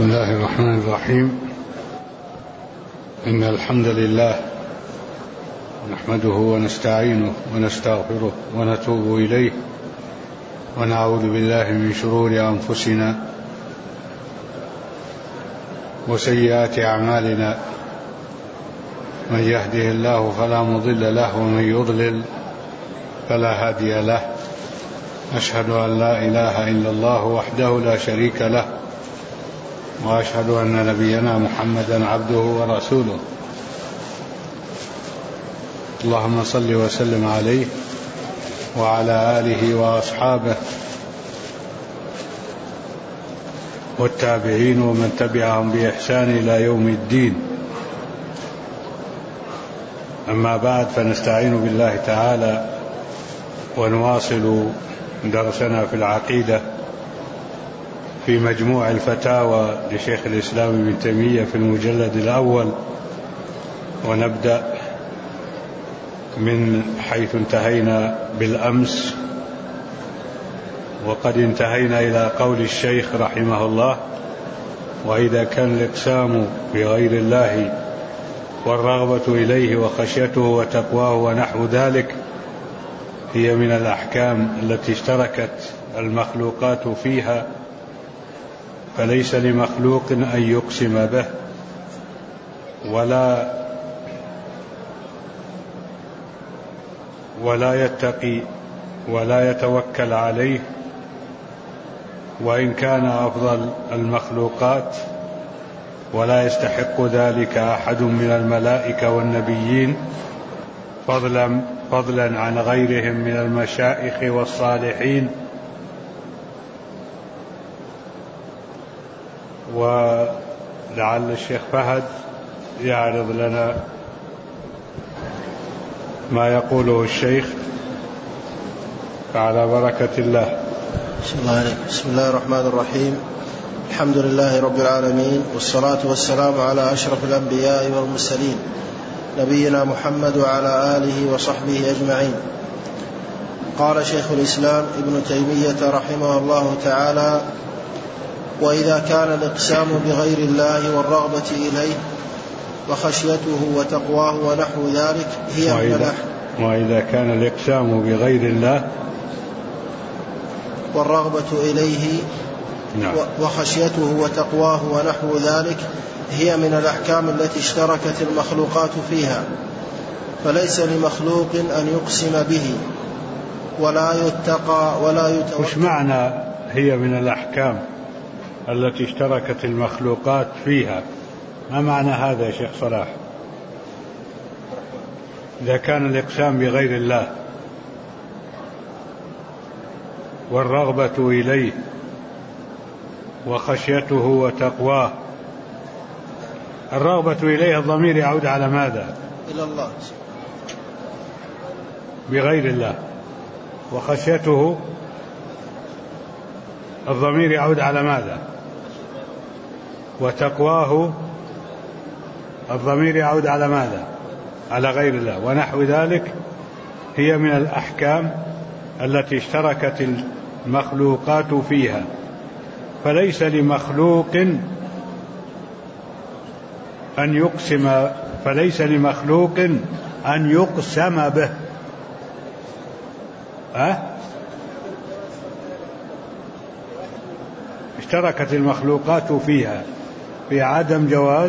الله الرحمن الرحيم. إن الحمد لله نحمده ونستعينه ونستغفره ونتوب إليه، ونعوذ بالله من شرور أنفسنا وسيئات أعمالنا. من يهده الله فلا مضل له، ومن يضلل فلا هادي له. أشهد أن لا إله إلا الله وحده لا شريك له، وأشهد أن نبينا محمدا عبده ورسوله. اللهم صل وسلم عليه وعلى آله وأصحابه والتابعين ومن تبعهم بإحسان إلى يوم الدين. أما بعد، فنستعين بالله تعالى ونواصل درسنا في العقيدة في مجموع الفتاوى لشيخ الإسلام ابن تيمية في المجلد الأول، ونبدأ من حيث انتهينا بالأمس، وقد انتهينا إلى قول الشيخ رحمه الله: وإذا كان الإقسام بغير الله والرغبة إليه وخشيته وتقواه ونحو ذلك هي من الأحكام التي اشتركت المخلوقات فيها، فليس لمخلوق أن يقسم به ولا يتقي ولا يتوكل عليه، وإن كان أفضل المخلوقات، ولا يستحق ذلك أحد من الملائكة والنبيين، فضلا عن غيرهم من المشائخ والصالحين. ولعل الشيخ فهد يعرض لنا ما يقوله الشيخ، فعلى بركة الله. بسم الله الرحمن الرحيم. الحمد لله رب العالمين، والصلاة والسلام على أشرف الأنبياء والمرسلين، نبينا محمد وعلى آله وصحبه أجمعين. قال شيخ الإسلام ابن تيمية رحمه الله تعالى: وإذا كان الإقسام بغير الله والرغبة إليه وخشيته وتقواه ونحو ذلك هي وإذا كان الإقسام بغير الله والرغبة إليه وخشيته وتقواه ونحو ذلك هي من الأحكام التي اشتركت المخلوقات فيها، فليس لمخلوق أن يقسم به ولا يتقى ولا يتوكل. وش معنى هي من الأحكام التي اشتركت المخلوقات فيها؟ ما معنى هذا يا شيخ صلاح؟ إذا كان الإقسام بغير الله والرغبة إليه وخشيته وتقواه، الرغبة إليه الضمير يعود على ماذا؟ إلى الله. بغير الله. وخشيته الضمير يعود على ماذا؟ وتقواه الضمير يعود على ماذا؟ على غير الله. ونحو ذلك هي من الأحكام التي اشتركت المخلوقات فيها، فليس لمخلوق أن يقسم به. اشتركت المخلوقات فيها في عدم جواز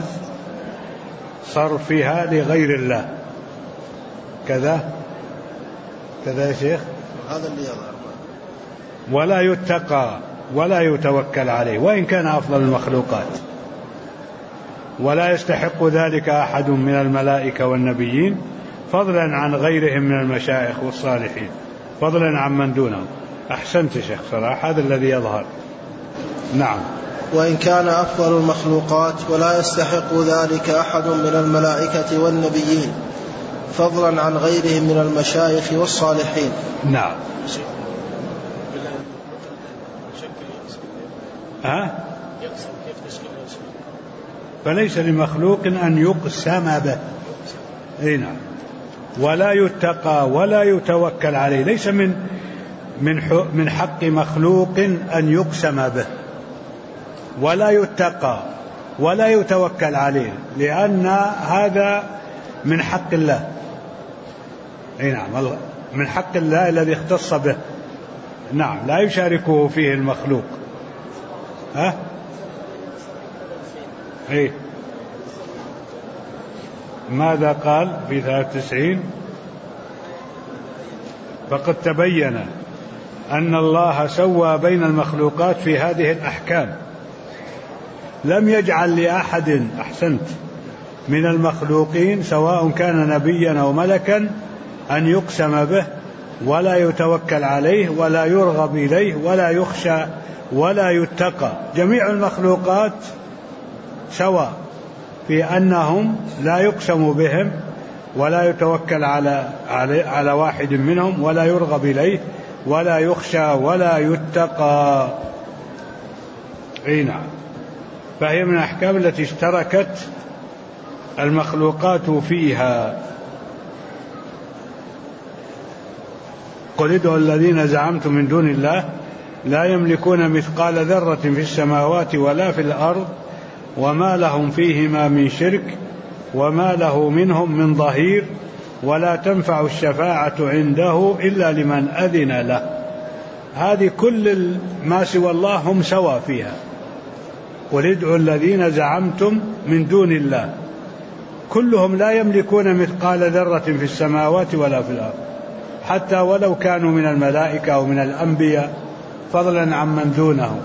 صرفها لغير الله. كذا يا شيخ. هذا اللي يظهر. ولا يتقى ولا يتوكل عليه، وإن كان أفضل المخلوقات، ولا يستحق ذلك أحد من الملائكة والنبيين، فضلا عن غيرهم من المشائخ والصالحين، فضلا عن من دونهم. أحسنت شيخ صلاح، هذا الذي يظهر. نعم. وإن كان أفضل المخلوقات، ولا يستحق ذلك أحد من الملائكة والنبيين، فضلا عن غيرهم من المشايخ والصالحين. نعم. فليس لمخلوق أن يقسم به. نعم. ولا يتقى ولا يتوكل عليه، ليس من حق مخلوق أن يقسم به، ولا يتقى ولا يتوكل عليه، لأن هذا من حق الله. نعم، من حق الله الذي اختص به. نعم، لا يشاركه فيه المخلوق. إيه؟ ماذا قال في 93؟ فقد تبين أن الله سوى بين المخلوقات في هذه الأحكام، لم يجعل لأحد أحسنت من المخلوقين سواء كان نبيا أو ملكا أن يقسم به ولا يتوكل عليه ولا يرغب إليه ولا يخشى ولا يتقى. جميع المخلوقات سواء في أنهم لا يقسم بهم ولا يتوكل على واحد منهم ولا يرغب إليه ولا يخشى ولا يتقى. نعم، فهي من الأحكام التي اشتركت المخلوقات فيها. قل ادعوا الذين زعمتم من دون الله لا يملكون مثقال ذرة في السماوات ولا في الأرض وما لهم فيهما من شرك وما له منهم من ظهير ولا تنفع الشفاعة عنده إلا لمن أذن له. هذه كل ما سوى الله هم سوا فيها. قل ادعوا الذين زعمتم من دون الله، كلهم لا يملكون مثقال ذرة في السماوات ولا في الأرض، حتى ولو كانوا من الملائكة أو من الأنبياء، فضلا عن من دونهم.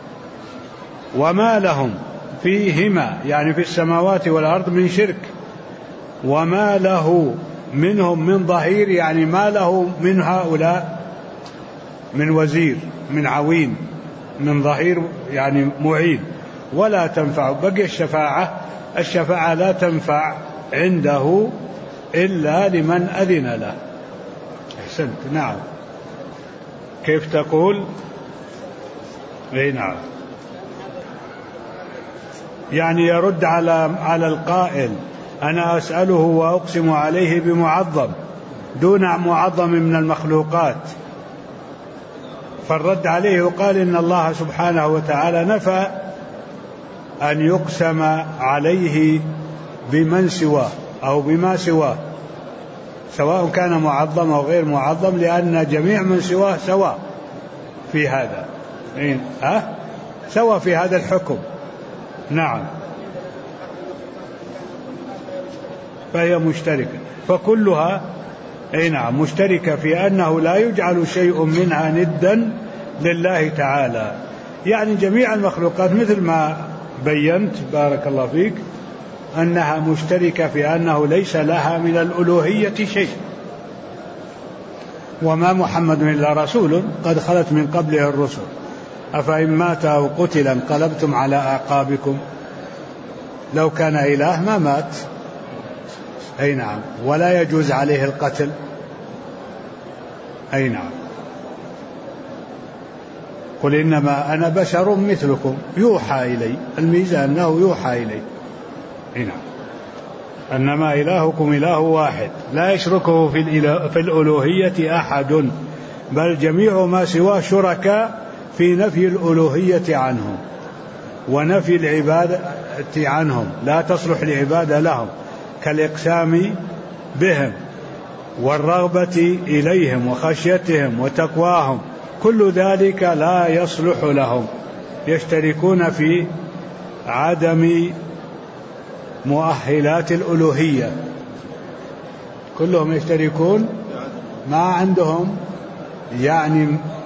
وما لهم فيهما يعني في السماوات والأرض من شرك، وما له منهم من ظهير يعني ما له من هؤلاء من وزير من عوين من ظهير يعني معين. ولا تنفع بقي الشفاعة لا تنفع عنده إلا لمن أذن له. أحسنت. نعم، كيف تقول؟ نعم، يعني يرد على القائل أنا أسأله وأقسم عليه بمعظم دون معظم من المخلوقات، فالرد عليه يقال إن الله سبحانه وتعالى نفى أن يقسم عليه بمن سواه أو بما سواه، سواء كان معظم أو غير معظم، لأن جميع من سواه سواء في هذا. سواء في هذا الحكم. نعم، فهي مشتركة، فكلها نعم مشتركة في أنه لا يجعل شيء منها ندا لله تعالى. يعني جميع المخلوقات مثل ما بينت بارك الله فيك أنها مشتركة في أنه ليس لها من الألوهية شيء. وما محمد إلا رسول قد خلت من قبله الرسل أفإن مات أو قتل انقلبتم على أعقابكم. لو كان إله ما مات. نعم، ولا يجوز عليه القتل. نعم، قل إنما أنا بشر مثلكم يوحى إلي، الميزان أنه يوحى إلي. نعم، أنما إلهكم إله واحد لا يشركه في الألوهية أحد، بل جميع ما سواه شركاء في نفي الألوهية عنهم ونفي العبادة عنهم، لا تصلح العبادة لهم، كالإقسام بهم والرغبة إليهم وخشيتهم وتقواهم، كل ذلك لا يصلح لهم. يشتركون في عدم مؤهلات الألوهية، كلهم يشتركون، ما عندهم يعني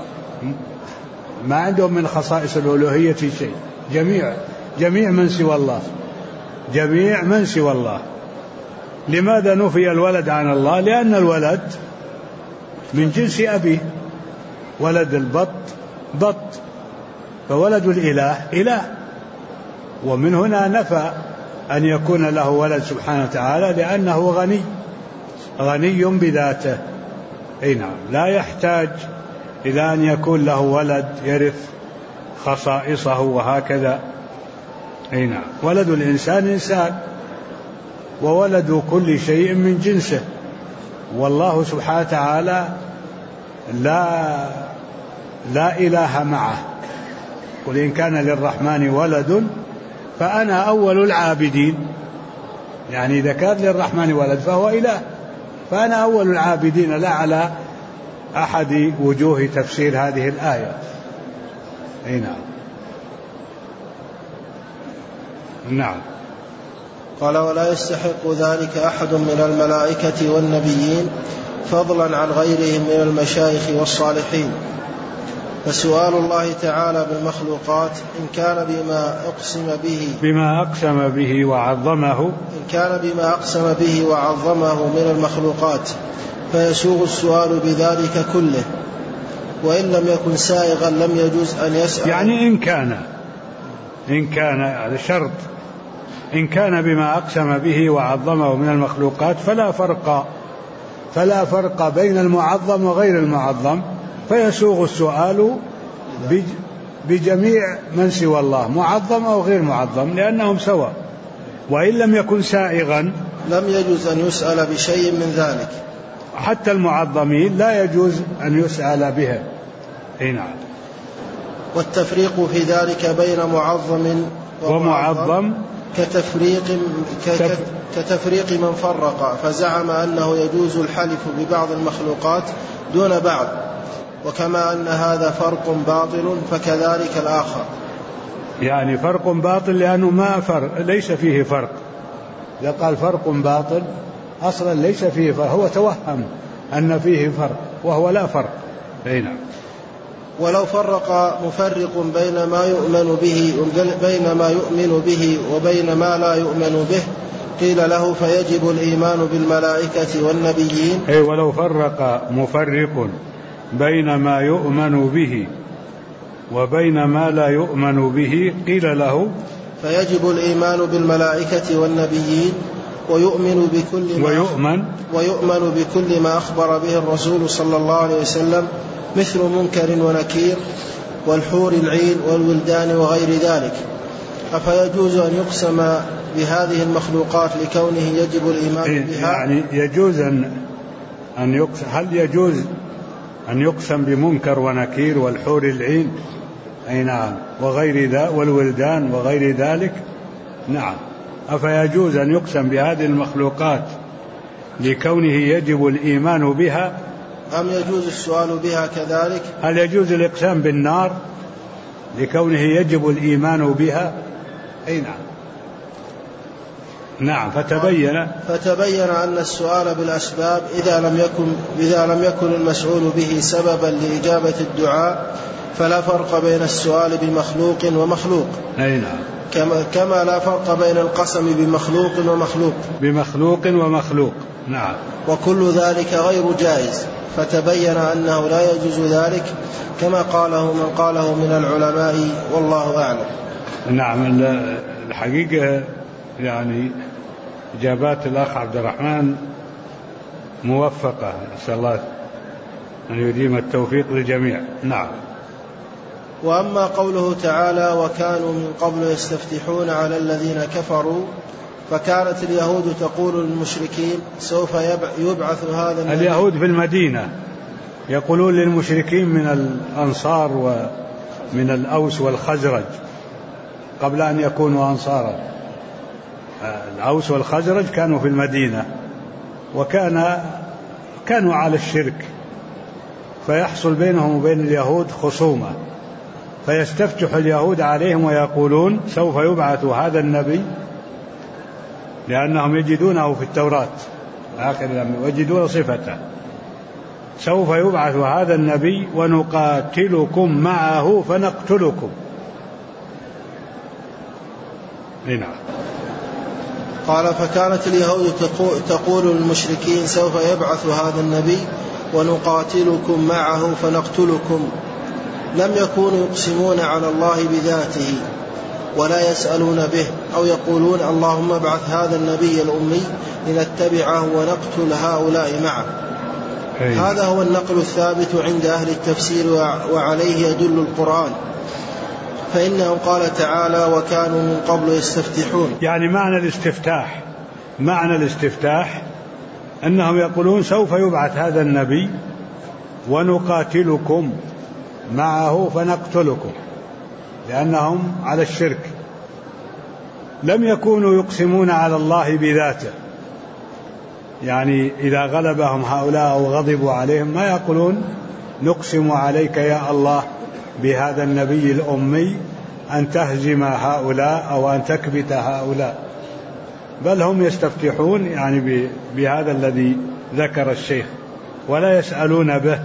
ما عندهم من خصائص الألوهية شيء. جميع من سوى الله، جميع من سوى الله. لماذا نفي الولد عن الله؟ لأن الولد من جنس أبيه، ولد البط بط، فولد الإله إله، ومن هنا نفى أن يكون له ولد سبحانه وتعالى، لأنه غني بذاته. نعم، لا يحتاج إلى أن يكون له ولد يرث خصائصه وهكذا. نعم، ولد الإنسان إنسان، وولد كل شيء من جنسه، والله سبحانه وتعالى لا إله معه، قل إن كان للرحمن ولد فأنا أول العابدين، يعني إذا كان للرحمن ولد فهو إله، فأنا أول العابدين، لا على أحد وجوه تفسير هذه الآية. نعم. نعم. قال: ولا يستحق ذلك أحد من الملائكة والنبيين فضلا عن غيرهم من المشايخ والصالحين. فسؤال الله تعالى بالمخلوقات إن كان بما أقسم به وعظمه من المخلوقات فيسوغ السؤال بذلك كله، وإن لم يكن سائغا لم يجوز أن يسأل. يعني إن كان هذا شرط، إن كان بما أقسم به وعظمه من المخلوقات فلا فرق بين المعظم وغير المعظم، فيسوغ السؤال بجميع من سوى الله، معظم أو غير معظم، لأنهم سواء. وإن لم يكن سائغا لم يجوز أن يسأل بشيء من ذلك، حتى المعظمين لا يجوز أن يسأل بها. نعم. والتفريق في ذلك بين معظم ومعظم كتفريق من فرق فزعم أنه يجوز الحلف ببعض المخلوقات دون بعض، وكما أن هذا فرق باطل فكذلك الآخر. يعني فرق باطل لأنه ليس فيه فرق. إذا قال فرق باطل أصلا ليس فيه فرق، هو توهم أن فيه فرق وهو لا فرق. نعم. ولو فرق مفرق بين ما يؤمن به وبين ما لا يؤمن به قيل له فيجب الإيمان بالملائكة والنبيين. ولو فرق مفرق بين ما يؤمن به وبين ما لا يؤمن به قيل له فيجب الإيمان بالملائكة والنبيين ويؤمن بكل ما أخبر به الرسول صلى الله عليه وسلم، مثل منكر ونكير والحور العين والولدان وغير ذلك. أفيجوز أن يقسم بهذه المخلوقات لكونه يجب الإيمان بها؟ يعني يجوز أن يقسم. هل يجوز أن يقسم بمنكر ونكير والحور العين؟ نعم. وغير ذا والولدان وغير ذلك؟ نعم. أفيجوز أن يقسم بهذه المخلوقات لكونه يجب الإيمان بها؟ أم يجوز السؤال بها كذلك؟ هل يجوز الإقسام بالنار لكونه يجب الإيمان بها؟ نعم. نعم. فتبين أن السؤال بالأسباب إذا لم يكن المسؤول به سببا لإجابة الدعاء فلا فرق بين السؤال بمخلوق ومخلوق. نعم. كما لا فرق بين القسم بمخلوق ومخلوق. نعم. وكل ذلك غير جائز، فتبين أنه لا يجوز ذلك كما قاله من قاله من العلماء، والله أعلم. نعم. الحقيقة يعني إجابات الأخ عبد الرحمن موفقة، نسأل الله أن يديم التوفيق للجميع. نعم. وأما قوله تعالى وكانوا من قبل يستفتحون على الذين كفروا، فكانت اليهود تقول للمشركين سوف يبعث هذا النبي. اليهود في المدينة يقولون للمشركين من الأنصار ومن الأوس والخزرج قبل أن يكونوا أنصارا. الأوس والخزرج كانوا في المدينة وكانوا على الشرك، فيحصل بينهم وبين اليهود خصومة، فيستفتح اليهود عليهم ويقولون سوف يبعث هذا النبي، لأنهم يجدونه في التوراة آخر الأمر ويجدون صفته، سوف يبعث هذا النبي ونقاتلكم معه فنقتلكم. نعم. قال فكانت اليهود تقول للمشركين سوف يبعث هذا النبي ونقاتلكم معه فنقتلكم، لم يكونوا يقسمون على الله بذاته ولا يسألون به أو يقولون اللهم ابعث هذا النبي الأمي لنتبعه ونقتل هؤلاء معه. هذا هو النقل الثابت عند أهل التفسير وعليه يدل القرآن، فإنه قال تعالى وكانوا من قبل يستفتحون. يعني معنى الاستفتاح أنهم يقولون سوف يبعث هذا النبي ونقاتلكم معه فنقتلكم. لأنهم على الشرك. لم يكونوا يقسمون على الله بذاته، يعني إذا غلبهم هؤلاء أو غضبوا عليهم ما يقولون نقسم عليك يا الله بهذا النبي الأمي أن تهزم هؤلاء أو أن تكبت هؤلاء، بل هم يستفتحون يعني بهذا الذي ذكر الشيخ ولا يسألون به،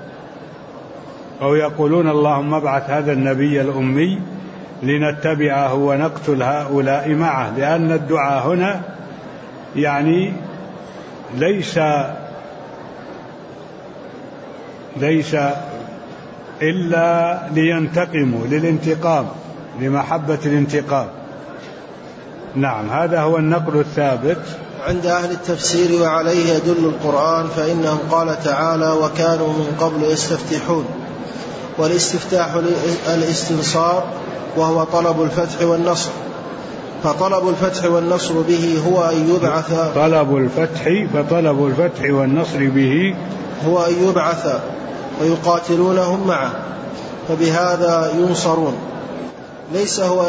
أو يقولون اللهم ابعث هذا النبي الأمي لنتبعه ونقتل هؤلاء معه، لأن الدعاء هنا يعني ليس إلا لينتقموا، للانتقام، لمحبة الانتقام. نعم، هذا هو النقل الثابت عند أهل التفسير، وعليه يدل القرآن، فإنه قال تعالى وكانوا من قبل يستفتحون، والاستفتاح الاستنصار وهو طلب الفتح والنصر، فطلب الفتح والنصر به هو أن يبعث فطلب الفتح والنصر به هو أن يبعث ويقاتلونهم معه، فبهذا ينصرون. ليس هو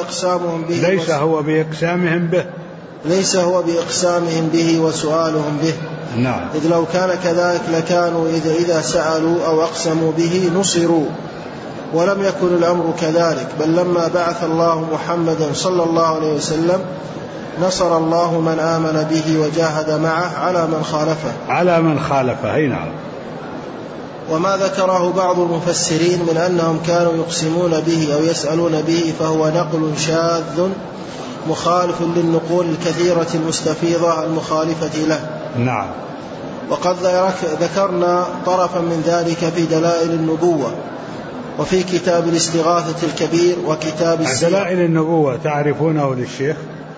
بإقسامهم به وسؤالهم به. نعم. إذ لو كان كذلك لكانوا إذا سألوا أو أقسموا به نصروا، ولم يكن الأمر كذلك، بل لما بعث الله محمدا صلى الله عليه وسلم نصر الله من آمن به وجاهد معه على من خالفه. نعم. وما ذكره بعض المفسرين من أنهم كانوا يقسمون به أو يسألون به فهو نقل شاذ مخالف للنقول الكثيرة المستفيضة المخالفة له. نعم. وقد ذكرنا طرفا من ذلك في دلائل النبوة، وفي كتاب الاستغاثة الكبير وكتاب السير. دلائل النبوة تعرفونه للشيخ؟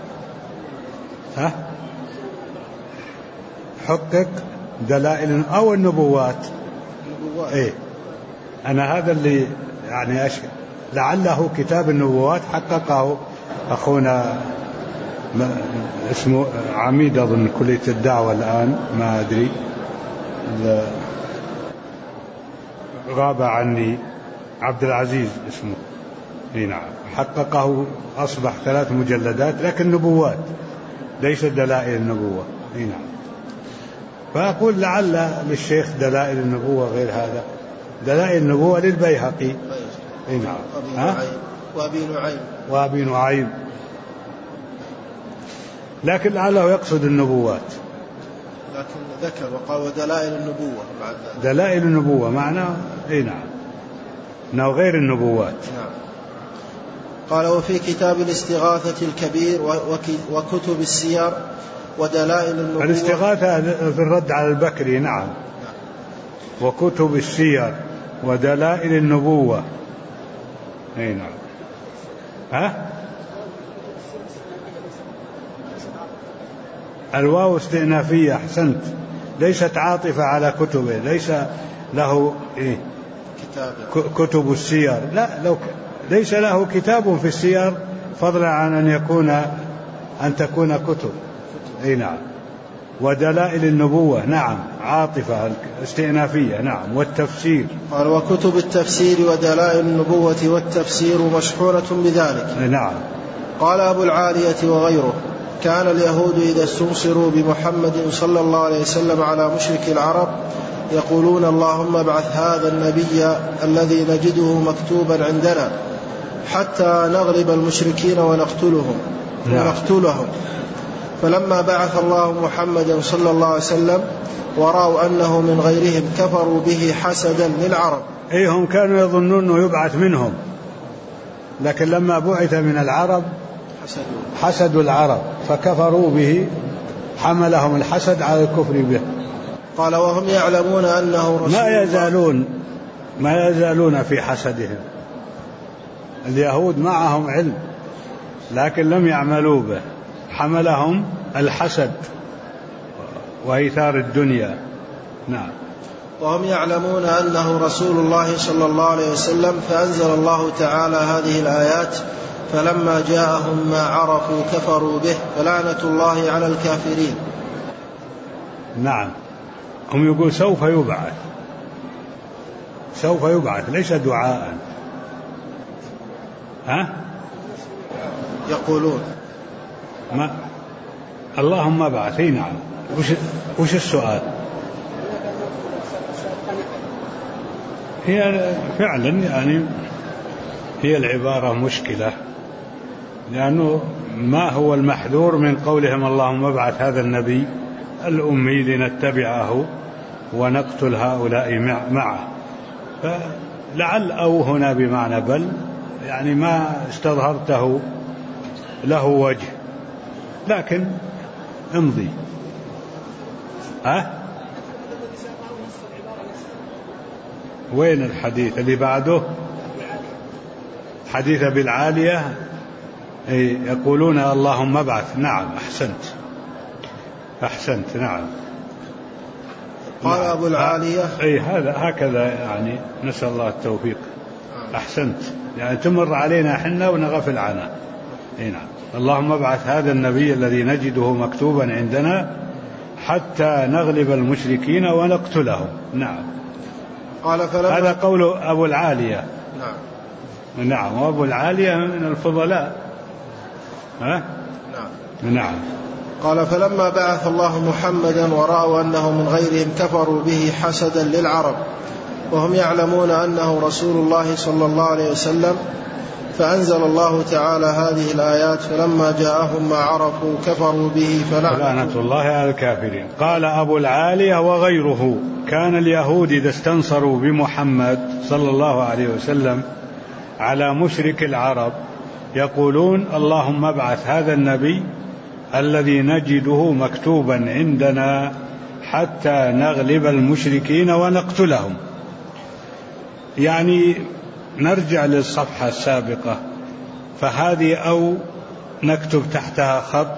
حقق دلائل أو النبوات. إيه، أنا هذا اللي يعني لعله كتاب النبوات حققه أخونا اسمه عميد أظن كلية الدعوة الآن، ما أدري، غاب عني، عبد العزيز اسمه. نعم، حققه، أصبح 3 مجلدات، لكن نبوات ليس دلائل النبوة. نعم. فأقول لعل للشيخ دلائل النبوة غير هذا. دلائل النبوة للبيهقي. نعم. وأبي نعيم، لكن لعله يقصد النبوات. لكن ذكر وقال ودلائل النبوة بعد دلائل النبوة معناه نعم، إنه غير النبوات. نعم. قال وفي كتاب الاستغاثة الكبير وكتب السير ودلائل النبوة. الاستغاثة في الرد على البكري. نعم. وكتب السير ودلائل النبوة. نعم. الواو استئنافية، أحسنت، ليست عاطفة على كتبه، ليس له كتب السير، لا، ليس له كتاب في السير فضلا عن أن تكون كتب. نعم. ودلائل النبوة، نعم، عاطفة استئنافية. نعم. والتفسير، قال وكتب التفسير ودلائل النبوة والتفسير مشحونة بذلك. نعم. قال أبو العالية وغيره كان اليهود إذا استنصروا بمحمد صلى الله عليه وسلم على مشرك العرب يقولون اللهم ابعث هذا النبي الذي نجده مكتوبا عندنا حتى نغلب المشركين ونقتلهم. فلما بعث الله محمدا صلى الله عليه وسلم ورأوا أنه من غيرهم كفروا به حسدا للعرب. هم كانوا يظنون أنه يبعث منهم، لكن لما بعث من العرب حسدوا العرب فكفروا به، حملهم الحسد على الكفر به. قال وهم يعلمون أنه رسول ما يزالون في حسدهم. اليهود معهم علم لكن لم يعملوا به، حملهم الحسد وإيثار الدنيا. نعم. وهم يعلمون أنه رسول الله صلى الله عليه وسلم، فأنزل الله تعالى هذه الآيات فلما جاءهم ما عرفوا كفروا به فلعنة الله على الكافرين. نعم. هم يقول سوف يبعث، ليس دعاء. يقولون ما اللهم ابعث. نعم. وش السؤال؟ هي فعلا يعني هي العبارة مشكلة، لأنه ما هو المحذور من قولهم اللهم ابعث هذا النبي الأمي لنتبعه ونقتل هؤلاء معه؟ فلعل أو هنا بمعنى بل، يعني ما استظهرته له وجه، لكن امضي. وين الحديث اللي بعده؟ حديث أبي العالية يقولون اللهم ابعث. نعم، أحسنت. نعم. قال أبو العالية هذا هكذا، يعني نسأل الله التوفيق. أحسنت، يعني تمر علينا حنا ونغفل عنها. نعم. اللهم ابعث هذا النبي الذي نجده مكتوبا عندنا حتى نغلب المشركين ونقتلهم. نعم. قال هذا قول أبو العالية. نعم. وأبو العالية من الفضلاء. نعم. قال فلما بعث الله محمدا ورأوا أنه من غيرهم كفروا به حسدا للعرب وهم يعلمون أنه رسول الله صلى الله عليه وسلم، فأنزل الله تعالى هذه الآيات فلما جاءهم ما عرفوا كفروا به فلعنة الله على الكافرين. قال أبو العالية وغيره: كان اليهود إذا استنصروا بمحمد صلى الله عليه وسلم على مشرك العرب يقولون اللهم ابعث هذا النبي الذي نجده مكتوبا عندنا حتى نغلب المشركين ونقتلهم. يعني نرجع للصفحة السابقة، فهذه أو نكتب تحتها خط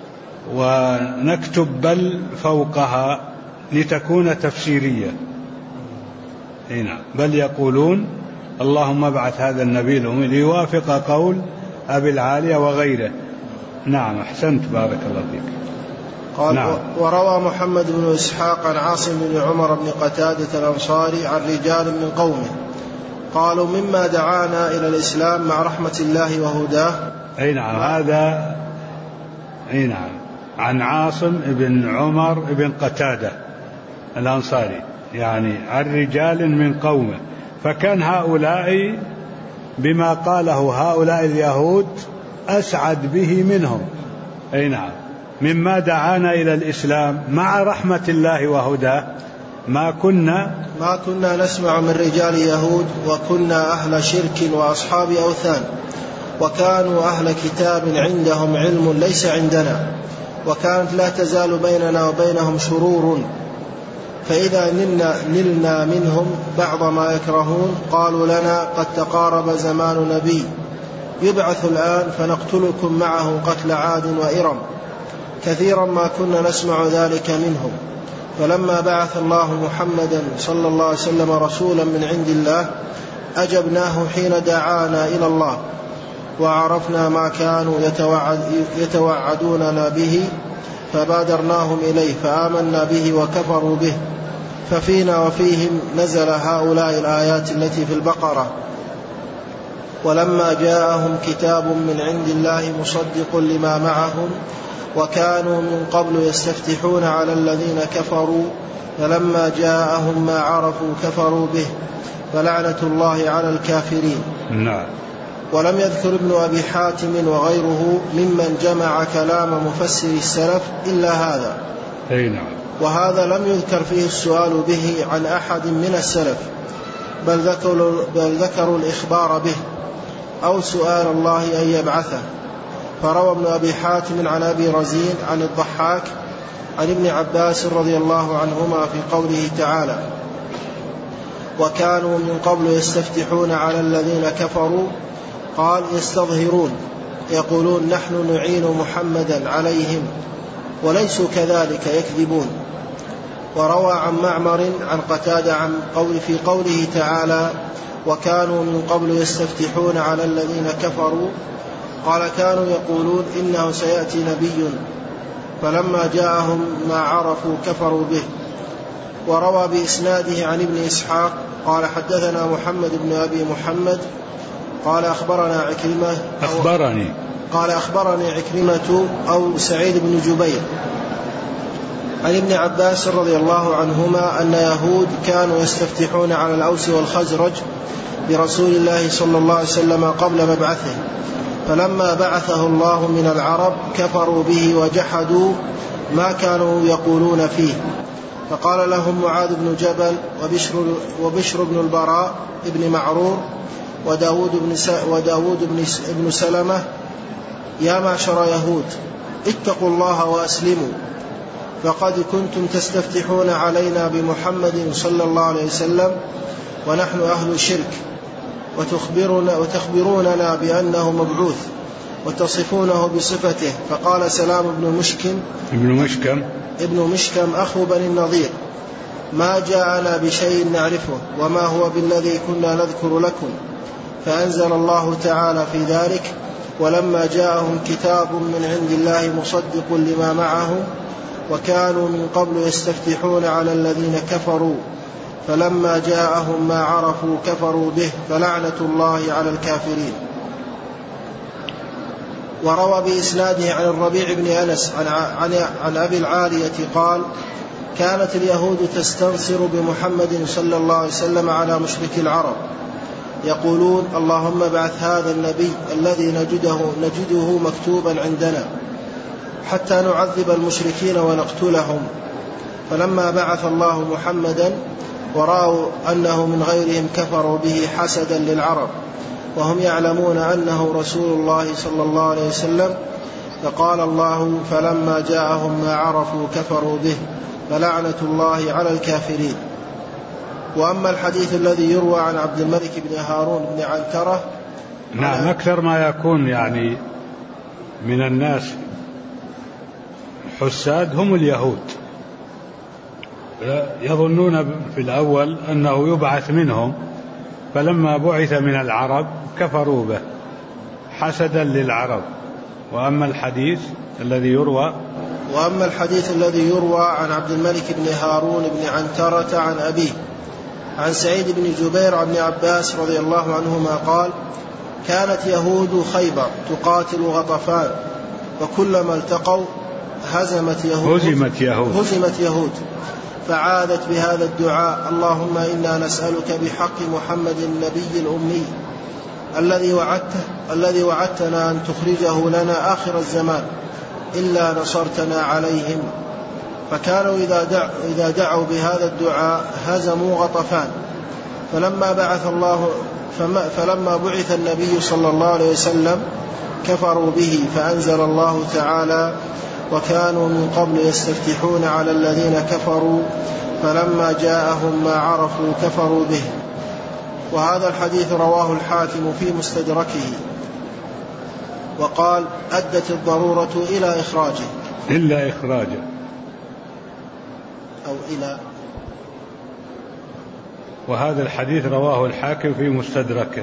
ونكتب بل فوقها لتكون تفسيرية. هنا بل يقولون اللهم ابعث هذا النبي الأمي ليوافق قول أبي العالية وغيره. نعم، أحسنت، بارك الله فيك. قال نعم. وروى محمد بن إسحاق عن عاصم بن عمر بن قتادة الأنصاري عن رجال من قومه قالوا مما دعانا إلى الإسلام مع رحمة الله وهداه. نعم، هذا نعم عن عاصم بن عمر بن قتادة الأنصاري، يعني عن رجال من قومه، فكان هؤلاء بما قاله هؤلاء اليهود أسعد به منهم. نعم، مما دعانا إلى الإسلام مع رحمة الله وهداه ما كنا نسمع من رجال يهود وكنا أهل شرك وأصحاب أوثان وكانوا أهل كتاب عندهم علم ليس عندنا وكانت لا تزال بيننا وبينهم شرور، فإذا نلنا منهم بعض ما يكرهون قالوا لنا قد تقارب زمان نبي يبعث الآن فنقتلكم معه قتل عاد وإرم، كثيرا ما كنا نسمع ذلك منهم. فلما بعث الله محمدا صلى الله عليه وسلم رسولا من عند الله أجبناه حين دعانا إلى الله وعرفنا ما كانوا يتوعدوننا به فبادرناهم إليه فآمنا به وكفروا به، ففينا وفيهم نزل هؤلاء الآيات التي في البقرة: ولما جاءهم كتاب من عند الله مصدق لما معهم وكانوا من قبل يستفتحون على الذين كفروا فلما جاءهم ما عرفوا كفروا به فلعنة الله على الكافرين. نعم. ولم يذكر ابن أبي حاتم وغيره ممن جمع كلام مفسر السلف إلا هذا. نعم. وهذا لم يذكر فيه السؤال به عن أحد من السلف، بل ذكروا الإخبار به أو سؤال الله أن يبعثه. فروى ابن أبي حاتم عن أبي رزين عن الضحاك عن ابن عباس رضي الله عنهما في قوله تعالى: وكانوا من قبل يستفتحون على الذين كفروا، قال: يستظهرون يقولون نحن نعين محمدا عليهم وليسوا كذلك يكذبون. وروى عن معمر عن قتادة في قوله تعالى: وكانوا من قبل يستفتحون على الذين كفروا، قال: كانوا يقولون إنه سيأتي نبي فلما جاءهم ما عرفوا كفروا به. وروى بإسناده عن ابن إسحاق قال: حدثنا محمد بن أبي محمد قال أخبرني عكرمة أو سعيد بن جبير عن ابن عباس رضي الله عنهما أن يهود كانوا يستفتحون على الأوس والخزرج برسول الله صلى الله عليه وسلم قبل مبعثه، فلما بعثه الله من العرب كفروا به وجحدوا ما كانوا يقولون فيه. فقال لهم معاذ بن جبل وبشر بن البراء بن معرور وداود بن سلمة: يا معشر يهود، اتقوا الله وأسلموا، فقد كنتم تستفتحون علينا بمحمد صلى الله عليه وسلم ونحن أهل شرك، وتخبروننا بأنه مبعوث وتصفونه بصفته. فقال سلام ابن مشكم أخو بني النضير: ما جاءنا بشيء نعرفه وما هو بالذي كنا نذكر لكم. فأنزل الله تعالى في ذلك: ولما جاءهم كتاب من عند الله مصدق لما معهم وكانوا من قبل يستفتحون على الذين كفروا فلما جاءهم ما عرفوا كفروا به فلعنة الله على الكافرين. وروى بإسناده عن الربيع بن أنس عن أبي العالية قال: كانت اليهود تستنصر بمحمد صلى الله عليه وسلم على مشرك العرب، يقولون: اللهم ابعث هذا النبي الذي نجده مكتوبا عندنا حتى نعذب المشركين ونقتلهم. فلما بعث الله محمدا ورأوا أنه من غيرهم كفروا به حسدا للعرب وهم يعلمون أنه رسول الله صلى الله عليه وسلم. فقال الله: فلما جاءهم ما عرفوا كفروا به فلعنة الله على الكافرين. وأما الحديث الذي يروى عن عبد الملك بن هارون بن عنترة، نعم، أكثر ما يكون يعني من الناس حساد هم اليهود، يظنون في الأول أنه يبعث منهم، فلما بعث من العرب كفروا به حسدا للعرب. وأما الحديث الذي يروى عن عبد الملك بن هارون بن عنترة عن أبيه عن سعيد بن جبير عن عباس رضي الله عنهما قال: كانت يهود خيبر تقاتل غطفان، وكلما التقوا هزمت يهود، فعادت بهذا الدعاء: اللهم إنا نسألك بحق محمد النبي الأمي الذي وعدتنا أن تخرجه لنا آخر الزمان إلا نصرتنا عليهم. فكانوا إذا دعوا بهذا الدعاء هزموا غطفان. فلما بعث النبي صلى الله عليه وسلم كفروا به، فأنزل الله تعالى: وكانوا من قبل يستفتحون على الذين كفروا فلما جاءهم ما عرفوا كفروا به. وهذا الحديث رواه الحاكم في مستدركه، وقال: أدت الضرورة إلى إخراجه وهذا الحديث رواه الحاكم في مستدركه،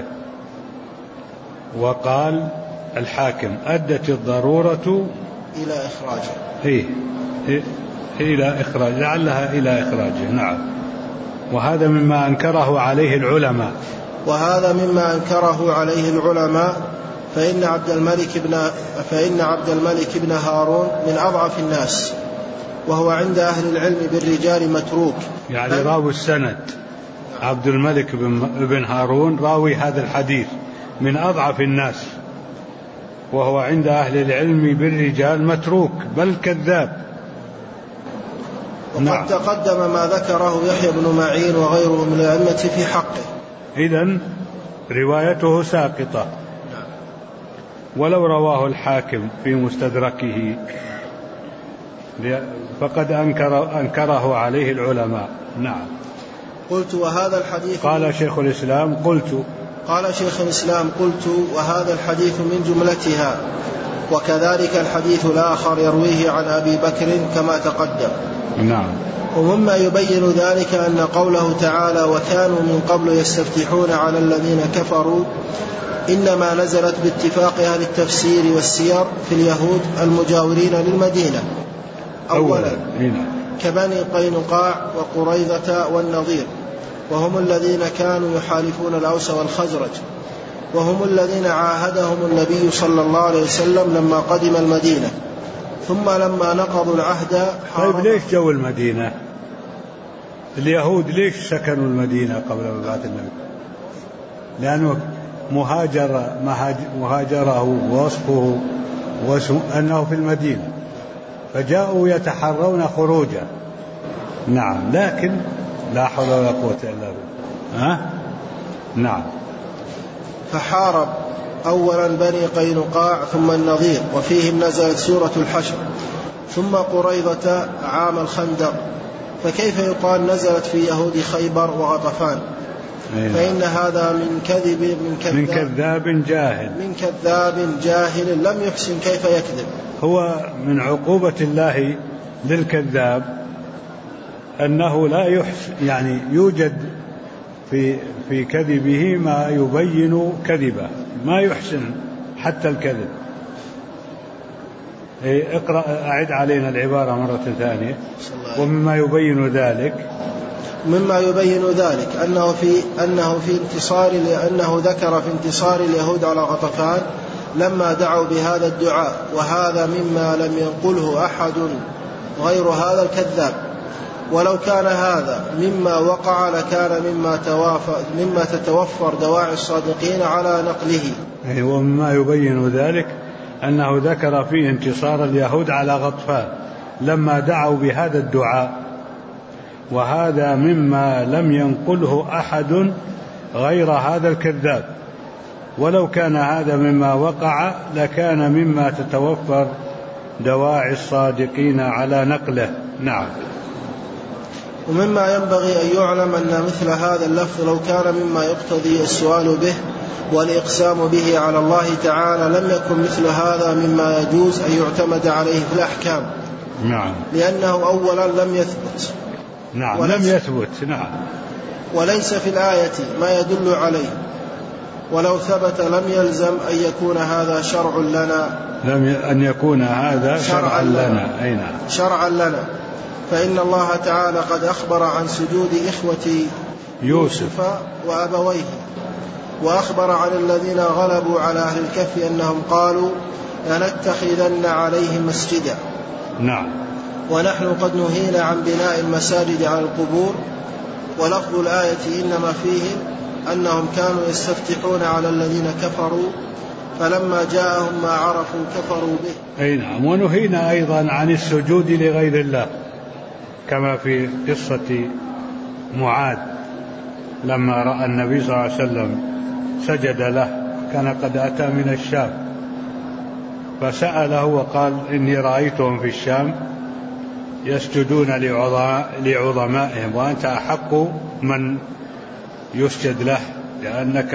وقال الحاكم: أدت الضرورة إلى إخراجه. إلى إخراج، لعلها إلى إخراجه. نعم. وهذا مما أنكره عليه العلماء، فإن عبد الملك بن هارون من أضعف الناس، وهو عند أهل العلم بالرجال متروك، يعني راوي السند عبد الملك بن هارون راوي هذا الحديث من أضعف الناس، وهو عند أهل العلم بالرجال متروك بل كذاب. وقد تقدم ما ذكره يحيى بن معين وغيره من الأئمة في حقه، إذن روايته ساقطة. ولو رواه الحاكم في مستدركه فقد أنكره عليه العلماء. نعم. قلت: وهذا الحديث قال شيخ الإسلام قلت وهذا الحديث من جملتها، وكذلك الحديث الآخر يرويه عن أبي بكر كما تقدم. نعم. ومما يبين ذلك أن قوله تعالى: وكانوا من قبل يستفتحون على الذين كفروا، إنما نزلت باتفاق أهل التفسير والسير في اليهود المجاورين للمدينة أولا كبني قينقاع وقريظة والنضير، وهم الذين كانوا يحالفون الأوس والخزرج. وهم الذين عاهدهم النبي صلى الله عليه وسلم لما قدم المدينة، ثم لما نقضوا العهد. طيب ليش جو المدينة؟ اليهود ليش سكنوا المدينة قبل مبعث النبي؟ لأنه مهاجره ووصفه أنه في المدينة، فجاءوا يتحرون خروجه. نعم، لكن لا حول ولا قوة إلا بالله. نعم. فحارب أولا بني قينقاع ثم النضير، وفيهم نزلت سورة الحشر، ثم قريظة عام الخندق، فكيف يقال نزلت في يهود خيبر وغطفان؟ فإن هذا من كذاب جاهل لم يحسن كيف يكذب. هو من عقوبة الله للكذاب أنه لا يحسن، يعني يوجد في كذبه ما يبين كذبه، ما يحسن حتى الكذب. اقرأ، أعد علينا العبارة مرة ثانية. ومما يبين ذلك أنه في انتصار، لأنه ذكر في انتصار اليهود على غطفان لما دعوا بهذا الدعاء، وهذا مما لم ينقله أحد غير هذا الكذاب. ولو كان هذا مما وقع لكان مما تتوفر دواعي الصادقين على نقله. ومما يبين ذلك أنه ذكر فيه انتصار اليهود على غطفان لما دعوا بهذا الدعاء، وهذا مما لم ينقله أحد غير هذا الكذاب. ولو كان هذا مما وقع لكان مما تتوفر دواعي الصادقين على نقله. نعم. ومما ينبغي أن يعلم أن مثل هذا اللفظ لو كان مما يقتضي السؤال به والإقسام به على الله تعالى لم يكن مثل هذا مما يجوز أن يعتمد عليه في الأحكام. نعم. لأنه أولا لم يثبت. نعم، لم يثبت. نعم. وليس في الآية ما يدل عليه، ولو ثبت لم يلزم أن يكون هذا شرع لنا، أن يكون هذا شرعا لنا. أي نعم، شرعا لنا. فإن الله تعالى قد أخبر عن سجود إخوة يوسف وأبويه، وأخبر عن الذين غلبوا على أهل الكهف أنهم قالوا لنتخذن عليهم مسجدا. نعم. ونحن قد نهينا عن بناء المساجد على القبور. ولفظ الآية إنما فيه أنهم كانوا يستفتحون على الذين كفروا فلما جاءهم ما عرفوا كفروا به. أي نعم. ونهينا أيضا عن السجود لغير الله، كما في قصة معاذ لما رأى النبي صلى الله عليه وسلم سجد له، كان قد أتى من الشام، فسأله وقال إني رأيتهم في الشام يسجدون لعظمائهم وأنت أحق من يسجد له، لأنك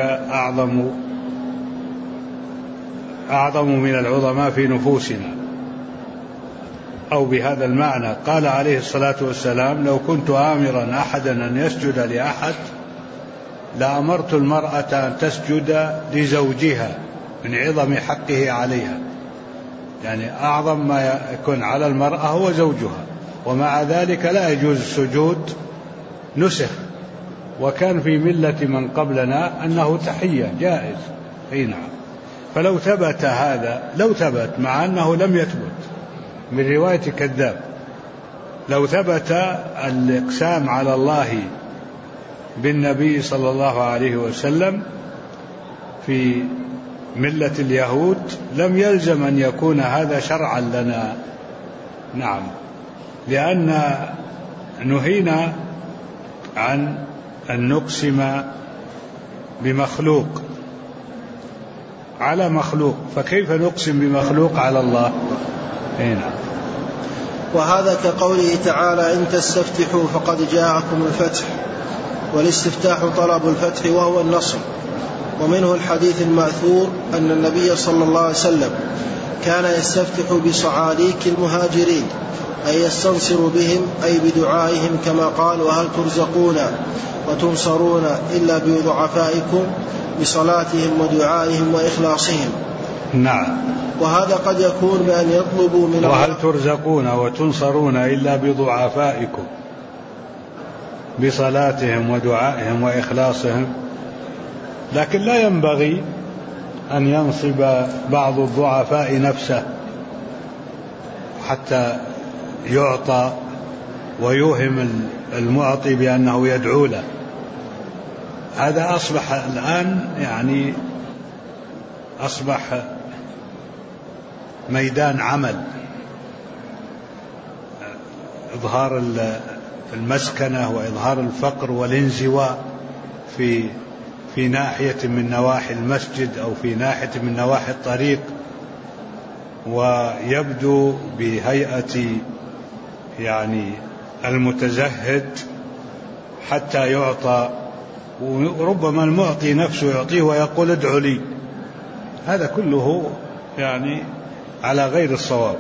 أعظم من العظماء في نفوسنا، أو بهذا المعنى. قال عليه الصلاة والسلام لو كنت آمرا أحدا أن يسجد لأحد لأمرت المرأة أن تسجد لزوجها من عظم حقه عليها، يعني أعظم ما يكون على المرأة هو زوجها، ومع ذلك لا يجوز السجود، نسخ. وكان في ملة من قبلنا أنه تحية جائز. أي نعم. فلو ثبت هذا، لو ثبت مع أنه لم يثبت من رواية كذاب، لو ثبت الإقسام على الله بالنبي صلى الله عليه وسلم في ملة اليهود لم يلزم أن يكون هذا شرعا لنا. نعم. لأن نهينا عن أن نقسم بمخلوق على مخلوق، فكيف نقسم بمخلوق على الله؟ نعم. وهذا كقوله تعالى إن تستفتحوا فقد جاءكم الفتح، والاستفتاح طلب الفتح وهو النصر. ومنه الحديث المأثور أن النبي صلى الله عليه وسلم كان يستفتح بصعاليك المهاجرين، أي يستنصر بهم أي بدعائهم، كما قال وهل ترزقون وتنصرون إلا بضعفائكم بصلاتهم ودعائهم وإخلاصهم. نعم. وهذا قد يكون بأن يطلبوا من وهل ترزقون وتنصرون إلا بضعفائكم بصلاتهم ودعائهم وإخلاصهم، لكن لا ينبغي أن ينصب بعض الضعفاء نفسه حتى يعطى ويوهم المعطي بأنه يدعو له. هذا أصبح الآن يعني أصبح ميدان عمل، إظهار المسكنة وإظهار الفقر والانزواء في ناحية من نواحي المسجد أو في ناحية من نواحي الطريق، ويبدو بهيئة يعني المتزهد حتى يعطى، وربما المعطي نفسه يعطيه ويقول ادعوا لي. هذا كله يعني على غير الصواب.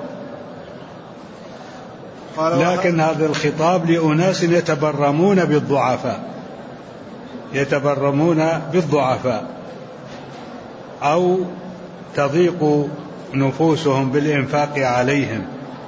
لكن هذا الخطاب لأناس يتبرمون بالضعفاء أو تضيق نفوسهم بالإنفاق عليهم.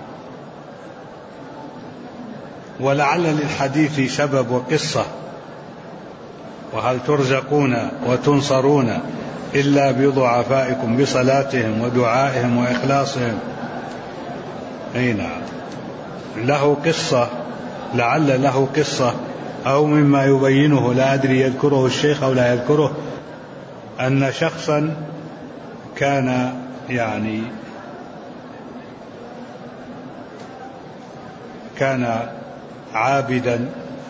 ولعل للحديث سبب وقصة: وهل ترزقون وتنصرون إلا بضعفائكم بصلاتهم ودعائهم وإخلاصهم. أي نعم، له قصة، لعل له قصة أو مما يبينه، لا أدري يذكره الشيخ أو لا يذكره، أن شخصا كان عابدا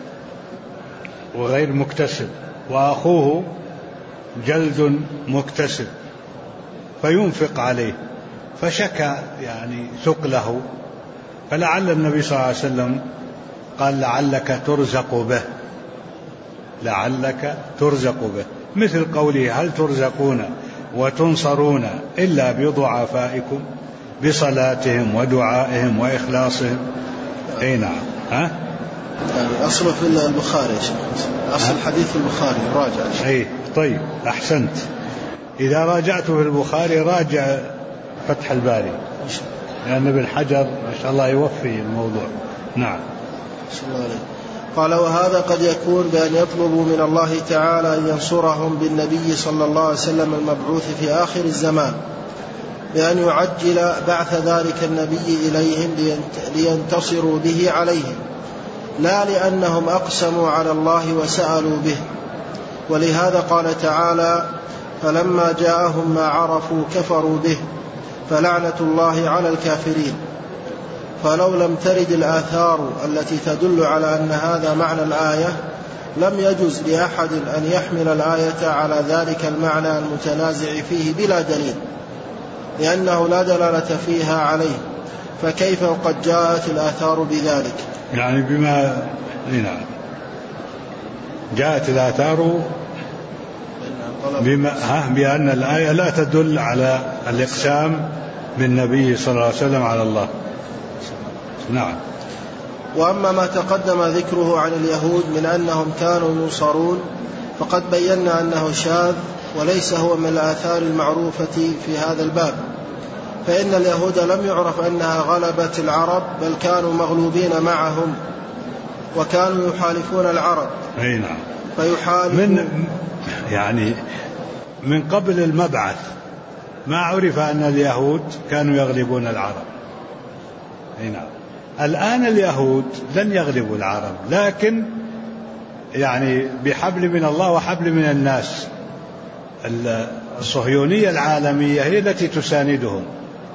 وغير مكتسب، وأخوه جلد مكتسب فينفق عليه، فشكى ثقله، فلعل النبي صلى الله عليه وسلم قال لعلك ترزق به، مثل قوله هل ترزقون وتنصرون إلا بضعفائكم بصلاتهم ودعائهم وإخلاصهم. أي نعم. يعني أصله في البخاري، أصل الحديث في البخاري، راجع. أي طيب، أحسنت. إذا راجعته في البخاري راجع فتح الباري، لأن ابن حجر ما شاء الله يوفي الموضوع. نعم. قال: وهذا قد يكون بأن يطلبوا من الله تعالى أن ينصرهم بالنبي صلى الله عليه وسلم المبعوث في آخر الزمان، بأن يعجل بعث ذلك النبي إليهم لينتصروا به عليهم، لا لأنهم أقسموا على الله وسألوا به. ولهذا قال تعالى: فلما جاءهم ما عرفوا كفروا به فلعنة الله على الكافرين. فلو لم ترد الآثار التي تدل على أن هذا معنى الآية لم يجوز لأحد أن يحمل الآية على ذلك المعنى المتنازع فيه بلا دليل، لأنه لا دلالة فيها عليه، فكيف وقد جاءت الآثار بذلك؟ يعني جاءت الآثار بأن الآية لا تدل على الإقسام بالنبي صلى الله عليه وسلم على الله. نعم. وأما ما تقدم ذكره عن اليهود من أنهم كانوا ينصرون فقد بينا أنه شاذ وليس هو من الآثار المعروفة في هذا الباب، فإن اليهود لم يعرف أنها غلبت العرب، بل كانوا مغلوبين معهم وكانوا يحالفون العرب. أي نعم. من قبل المبعث ما عرف أن اليهود كانوا يغلبون العرب. أي نعم. الآن اليهود لن يغلبوا العرب، لكن بحبل من الله وحبل من الناس. الصهيونية العالمية هي التي تساندهم،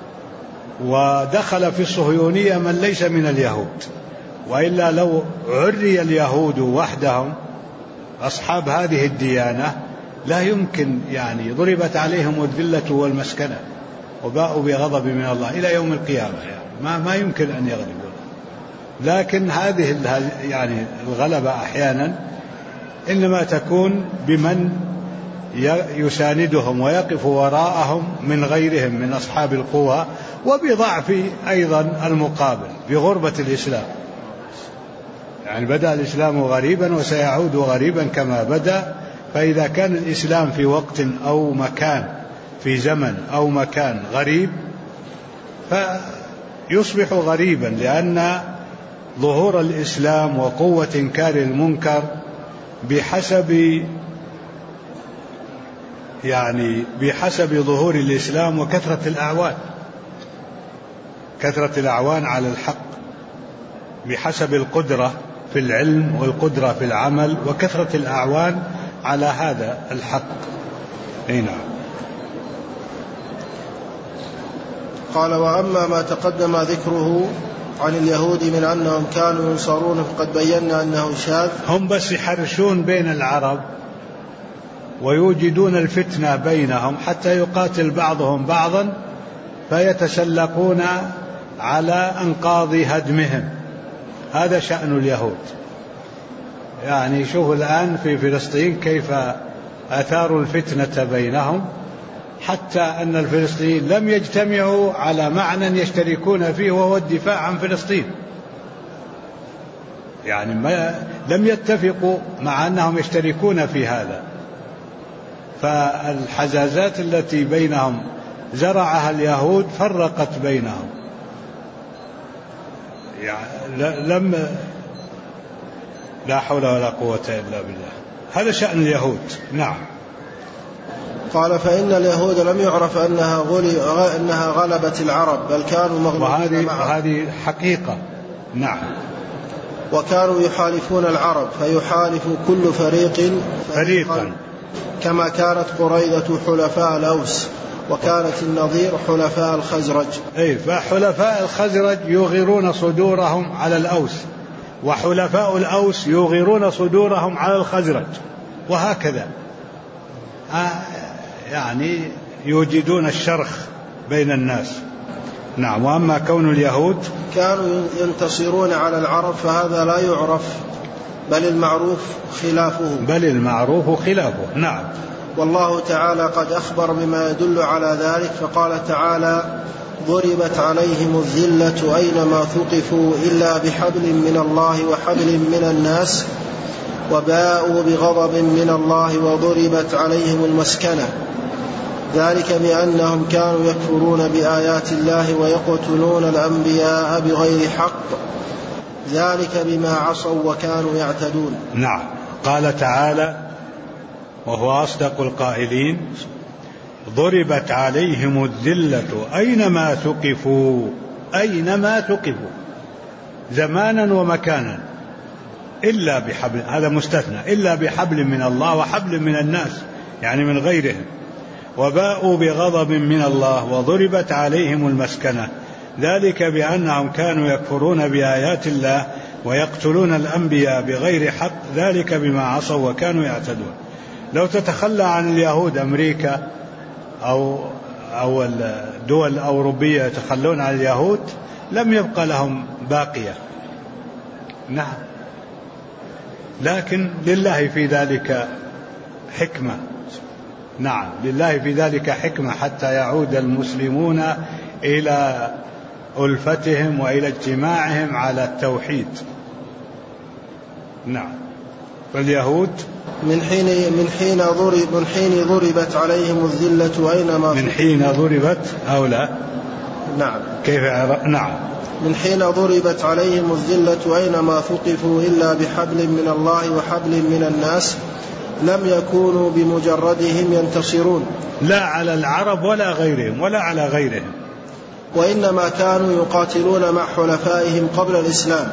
ودخل في الصهيونية من ليس من اليهود، وإلا لو عري اليهود وحدهم أصحاب هذه الديانة لا يمكن، ضربت عليهم الذلة والمسكنة وباءوا بغضب من الله إلى يوم القيامة، ما يمكن أن يغلبون. لكن هذه الغلبة أحيانا إنما تكون بمن يساندهم ويقف وراءهم من غيرهم من أصحاب القوى، وبضعف أيضا المقابل بغربة الإسلام. بدأ الإسلام غريبا وسيعود غريبا كما بدأ، فإذا كان الإسلام في وقت أو مكان، في زمن أو مكان غريب، فيصبح غريبا، لأن ظهور الإسلام وقوة إنكار المنكر بحسب يعني بحسب ظهور الإسلام وكثرة الأعوان، كثرة الأعوان على الحق، بحسب القدرة في العلم والقدرة في العمل وكثرة الأعوان على هذا الحق. نعم. قال: وأما ما تقدم ذكره عن اليهود من أنهم كانوا ينصرون فقد بينا أنه شاذ. هم بس يحرشون بين العرب ويوجدون الفتنة بينهم حتى يقاتل بعضهم بعضا فيتسلقون على أنقاض هدمهم. هذا شأن اليهود. يعني شوفوا الآن في فلسطين كيف أثاروا الفتنة بينهم، حتى أن الفلسطينيين لم يجتمعوا على معنى يشتركون فيه وهو الدفاع عن فلسطين. يعني لم يتفقوا مع أنهم يشتركون في هذا. فالحزازات التي بينهم زرعها اليهود فرقت بينهم. يعني لا حول ولا قوة إلا بالله. هذا شأن اليهود. نعم. قال: فإن اليهود لم يعرف أنها غلبت العرب، بل كانوا مغلوبين معهم. وهذه حقيقة. نعم. وكانوا يحالفون العرب فيحالف كل فريقا كما كانت قريظة حلفاء الأوس، وكانت النضير حلفاء الخزرج. فحلفاء الخزرج يغيرون صدورهم على الأوس، وحلفاء الأوس يغيرون صدورهم على الخزرج، وهكذا. يعني يوجدون الشرخ بين الناس. نعم. وأما كون اليهود كانوا ينتصرون على العرب فهذا لا يعرف، بل المعروف خلافه. نعم. والله تعالى قد أخبر بما يدل على ذلك، فقال تعالى: ضربت عليهم الذلة أينما ثقفوا إلا بحبل من الله وحبل من الناس وباءوا بغضب من الله وضربت عليهم المسكنة، ذلك بأنهم كانوا يكفرون بآيات الله ويقتلون الأنبياء بغير حق، ذلك بما عصوا وكانوا يعتدون. نعم. قال تعالى وهو أصدق القائلين: ضربت عليهم الذلة أينما ثقفوا زمانا ومكانا إلا بحبل، هذا مستثنى، إلا بحبل من الله وحبل من الناس، يعني من غيرهم، وباءوا بغضب من الله وضربت عليهم المسكنة، ذلك بأنهم كانوا يكفرون بآيات الله ويقتلون الأنبياء بغير حق، ذلك بما عصوا وكانوا يعتدون. لو تتخلى عن اليهود أمريكا أو الدول الأوروبية يتخلون عن اليهود لم يبقى لهم باقية. نعم. لكن لله في ذلك حكمة. نعم. لله في ذلك حكمة حتى يعود المسلمون إلى ألفتهم وإلى اجتماعهم على التوحيد. نعم. فاليهود من حين ضربت عليهم الذلة أينما من حين ضربت أو لا. نعم. كيف؟ نعم. من حين ضربت عليهم الذلة أينما ثقفوا إلا بحبل من الله وحبل من الناس لم يكونوا بمجردهم ينتصرون، لا على العرب ولا غيرهم ولا على غيرهم، وإنما كانوا يقاتلون مع حلفائهم قبل الإسلام.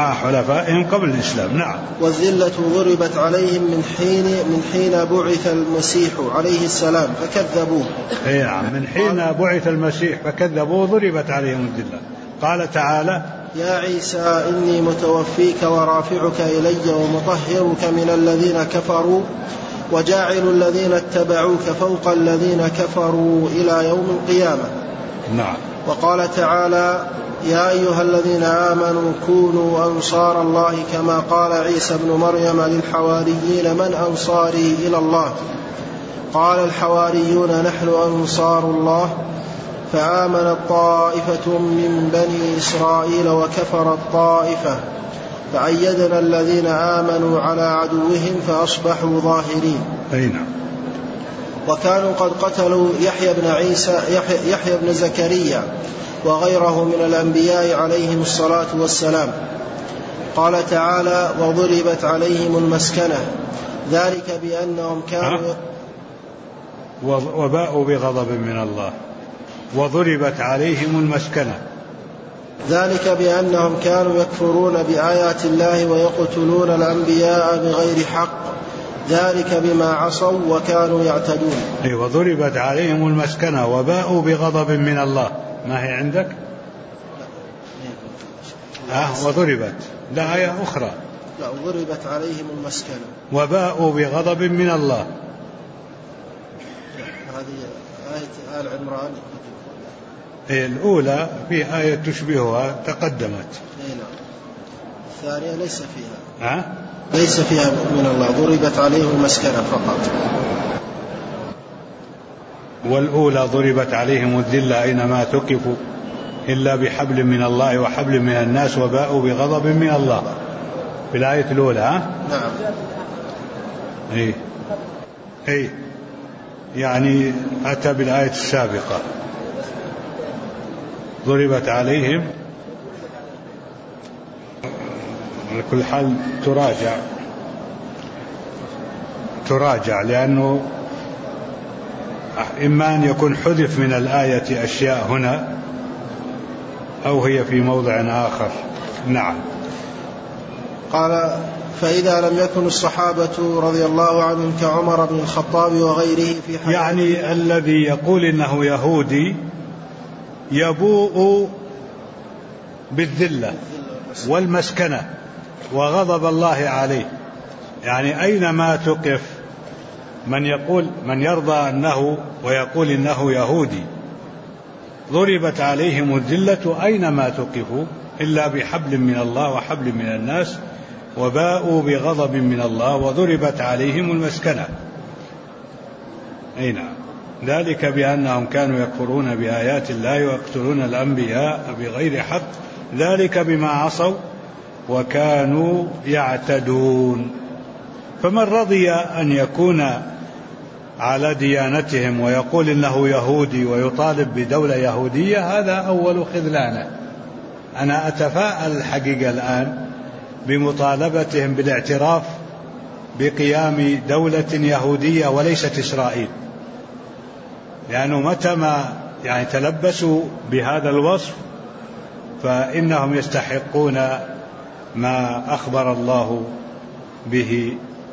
نعم. والذلة ضربت عليهم من حين بعث المسيح عليه السلام فكذبوه. نعم. من حين بعث المسيح فكذبوه ضربت عليهم الذلة. قال تعالى: يا عيسى إني متوفيك ورافعك إلي ومطهرك من الذين كفروا وجاعل الذين اتبعوك فوق الذين كفروا إلى يوم القيامة. نعم. وقال تعالى: يا أيها الذين آمنوا كونوا أنصار الله كما قال عيسى بن مريم للحواريين من أنصاري إلى الله؟ قال الحواريون نحن أنصار الله. فآمنت طائفة من بني إسرائيل وكفرت طائفة فأيدنا الذين آمنوا على عدوهم فأصبحوا ظاهرين. نعم. وكانوا قد قتلوا يحيى بن زكريا وغيره من الأنبياء عليهم الصلاة والسلام. قال تعالى: وضربت عليهم المسكنة، ذلك بأنهم كانوا وباءوا بغضب من الله وضربت عليهم المسكنة. ذلك بأنهم كانوا يكفرون بآيات الله ويقتلون الأنبياء بغير حق، ذلك بما عصوا وكانوا يعتدون. وضربت عليهم المسكنة وباءوا بغضب من الله. ما هي عندك؟ وضربت، لا آية أخرى. لا، ضربت عليهم المسكنة وباءوا بغضب من الله. هذه آية آل عمران. الأولى في آية تشبهها تقدمت. الثانية ليس فيها. ليس فيها من الله، ضربت عليهم المسكنة فقط. والأولى ضربت عليهم الذلة أينما ثقفوا إلا بحبل من الله وحبل من الناس وباءوا بغضب من الله في الآية الأولى. نعم. يعني أتى بالآية السابقة ضربت عليهم. على كل حال تراجع لأنه إما أن يكون حذف من الآية أشياء هنا أو هي في موضع آخر. نعم. قال: فإذا لم يكن الصحابة رضي الله عنهم كعمر بن الخطاب وغيره في حياته، يعني الذي يقول إنه يهودي يبوء بالذلة والمسكنة وغضب الله عليه. يعني أينما تقف من يرضى أنه ويقول إنه يهودي ضربت عليهم الذلة أينما تقفوا إلا بحبل من الله وحبل من الناس وباءوا بغضب من الله وضربت عليهم المسكنة. نعم. ذلك بأنهم كانوا يكفرون بآيات الله ويقتلون الأنبياء بغير حق، ذلك بما عصوا وكانوا يعتدون. فمن رضي أن يكون على ديانتهم ويقول إنه يهودي ويطالب بدولة يهودية، هذا أول خذلانه. أنا أتفاءل الحقيقة الآن بمطالبتهم بالاعتراف بقيام دولة يهودية وليست إسرائيل، لأنه متى ما تلبسوا بهذا الوصف فإنهم يستحقون ما أخبر الله به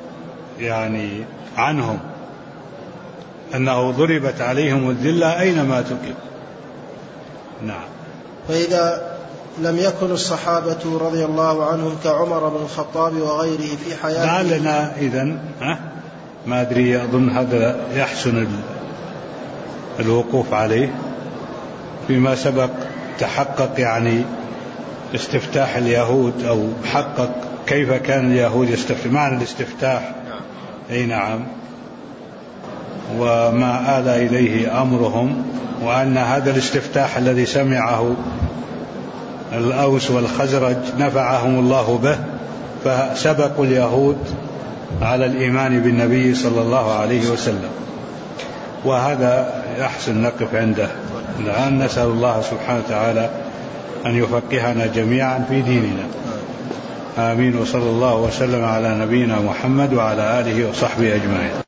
عنهم، أنه ضربت عليهم الذلة أينما تقف. نعم. فإذا لم يكن الصحابة رضي الله عنهم كعمر بن الخطاب وغيره في حياته، لعلنا إذن ما أدري، أظن هذا يحسن الوقوف عليه. فيما سبق تحقق استفتاح اليهود، أو حقق كيف كان اليهود يستفتح، معنى الاستفتاح. نعم. وما آل إليه أمرهم، وأن هذا الاستفتاح الذي سمعه الأوس والخزرج نفعهم الله به، فسبقوا اليهود على الإيمان بالنبي صلى الله عليه وسلم. وهذا يحسن نقف عنده الآن. نسأل الله سبحانه وتعالى أن يفقهنا جميعا في ديننا. آمين. وصلى الله وسلم على نبينا محمد وعلى آله وصحبه أجمعين.